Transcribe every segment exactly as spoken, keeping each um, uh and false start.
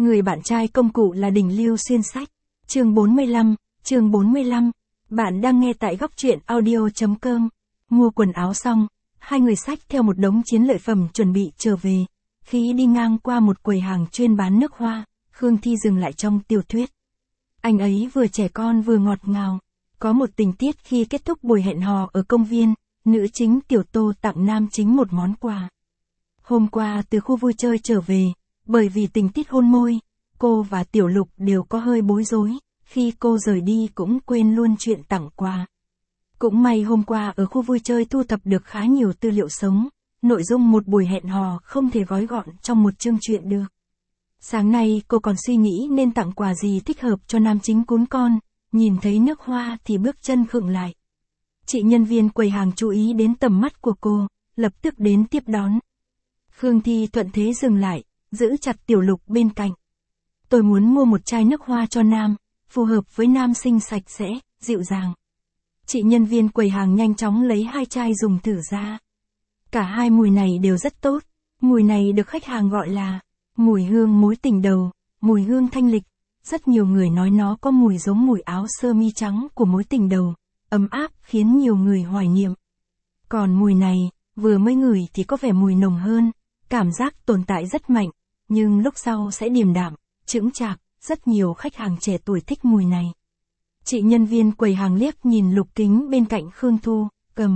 Người bạn trai công cụ là đỉnh lưu xuyên sách. Chương bốn mươi lăm, chương bốn mươi lăm. Bạn đang nghe tại góc truyện audio chấm com. Mua quần áo xong, hai người xách theo một đống chiến lợi phẩm chuẩn bị trở về. Khi đi ngang qua một quầy hàng chuyên bán nước hoa, Khương Thi dừng lại trong tiểu thuyết. Anh ấy vừa trẻ con vừa ngọt ngào. Có một tình tiết khi kết thúc buổi hẹn hò ở công viên, nữ chính Tiểu Tô tặng nam chính một món quà. Hôm qua từ khu vui chơi trở về, bởi vì tình tiết hôn môi, cô và Tiểu Lục đều có hơi bối rối, khi cô rời đi cũng quên luôn chuyện tặng quà. Cũng may hôm qua ở khu vui chơi thu thập được khá nhiều tư liệu sống, nội dung một buổi hẹn hò không thể gói gọn trong một chương truyện được. Sáng nay cô còn suy nghĩ nên tặng quà gì thích hợp cho nam chính cún con, nhìn thấy nước hoa thì bước chân khựng lại. Chị nhân viên quầy hàng chú ý đến tầm mắt của cô, lập tức đến tiếp đón. Khương Thi thuận thế dừng lại, giữ chặt Tiểu Lục bên cạnh. Tôi muốn mua một chai nước hoa cho nam, phù hợp với nam sinh sạch sẽ, dịu dàng. Chị nhân viên quầy hàng nhanh chóng lấy hai chai dùng thử ra. Cả hai mùi này đều rất tốt, mùi này được khách hàng gọi là mùi hương mối tình đầu, mùi hương thanh lịch. Rất nhiều người nói nó có mùi giống mùi áo sơ mi trắng của mối tình đầu, ấm áp khiến nhiều người hoài niệm. Còn mùi này, vừa mới ngửi thì có vẻ mùi nồng hơn, cảm giác tồn tại rất mạnh, nhưng lúc sau sẽ điềm đạm, chững chạc, rất nhiều khách hàng trẻ tuổi thích mùi này. Chị nhân viên quầy hàng liếc nhìn lục kính bên cạnh Khương Thu, cầm.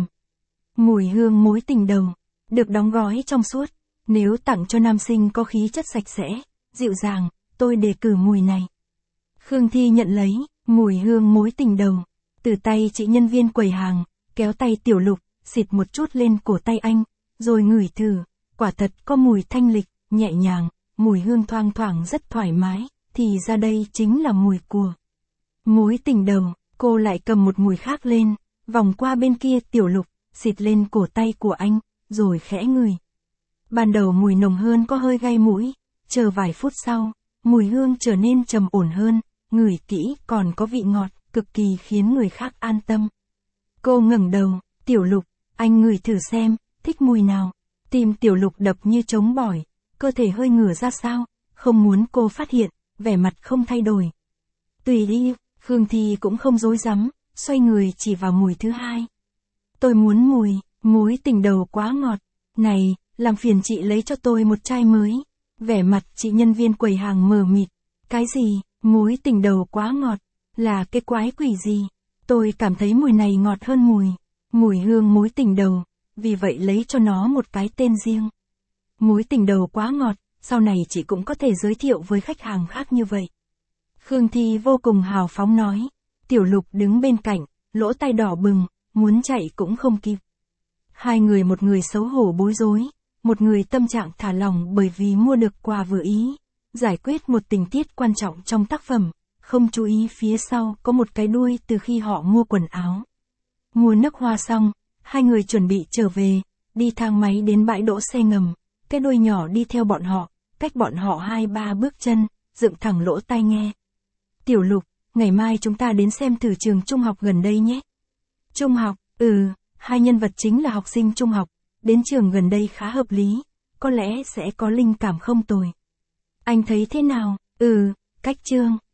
Mùi hương mối tình đầu, được đóng gói trong suốt, nếu tặng cho nam sinh có khí chất sạch sẽ, dịu dàng, tôi đề cử mùi này. Khương Thi nhận lấy, mùi hương mối tình đầu, từ tay chị nhân viên quầy hàng, kéo tay Tiểu Lục, xịt một chút lên cổ tay anh, rồi ngửi thử, quả thật có mùi thanh lịch, nhẹ nhàng, mùi hương thoang thoảng rất thoải mái, thì ra đây chính là mùi của mối tình đầu. Cô lại cầm một mùi khác lên, vòng qua bên kia Tiểu Lục, xịt lên cổ tay của anh, rồi khẽ ngửi. Ban đầu mùi nồng hơn có hơi gai mũi, chờ vài phút sau, mùi hương trở nên trầm ổn hơn, ngửi kỹ còn có vị ngọt, cực kỳ khiến người khác an tâm. Cô ngẩng đầu, Tiểu Lục, anh ngửi thử xem, thích mùi nào. Tim Tiểu Lục đập như trống bỏi, cơ thể hơi ngửa ra sao, không muốn cô phát hiện, vẻ mặt không thay đổi. Tùy đi, Khương Thi cũng không dối rắm, xoay người chỉ vào mùi thứ hai. Tôi muốn mùi, mối tình đầu quá ngọt, này, làm phiền chị lấy cho tôi một chai mới. Vẻ mặt chị nhân viên quầy hàng mờ mịt, cái gì, mối tình đầu quá ngọt, là cái quái quỷ gì? Tôi cảm thấy mùi này ngọt hơn mùi, mùi hương mối tình đầu, vì vậy lấy cho nó một cái tên riêng. Mối tình đầu quá ngọt, sau này chị cũng có thể giới thiệu với khách hàng khác như vậy. Khương Thi vô cùng hào phóng nói. Tiểu Lục đứng bên cạnh, lỗ tai đỏ bừng, muốn chạy cũng không kịp. Hai người, một người xấu hổ bối rối, một người tâm trạng thả lỏng bởi vì mua được quà vừa ý, giải quyết một tình tiết quan trọng trong tác phẩm, không chú ý phía sau có một cái đuôi từ khi họ mua quần áo. Mua nước hoa xong, hai người chuẩn bị trở về, đi thang máy đến bãi đỗ xe ngầm, cái đuôi nhỏ đi theo bọn họ, cách bọn họ hai ba bước chân, dựng thẳng lỗ tai nghe. Tiểu Lục, ngày mai chúng ta đến xem thử trường trung học gần đây nhé. Trung học, ừ, hai nhân vật chính là học sinh trung học, đến trường gần đây khá hợp lý, có lẽ sẽ có linh cảm không tồi. Anh thấy thế nào? Ừ, cách trường.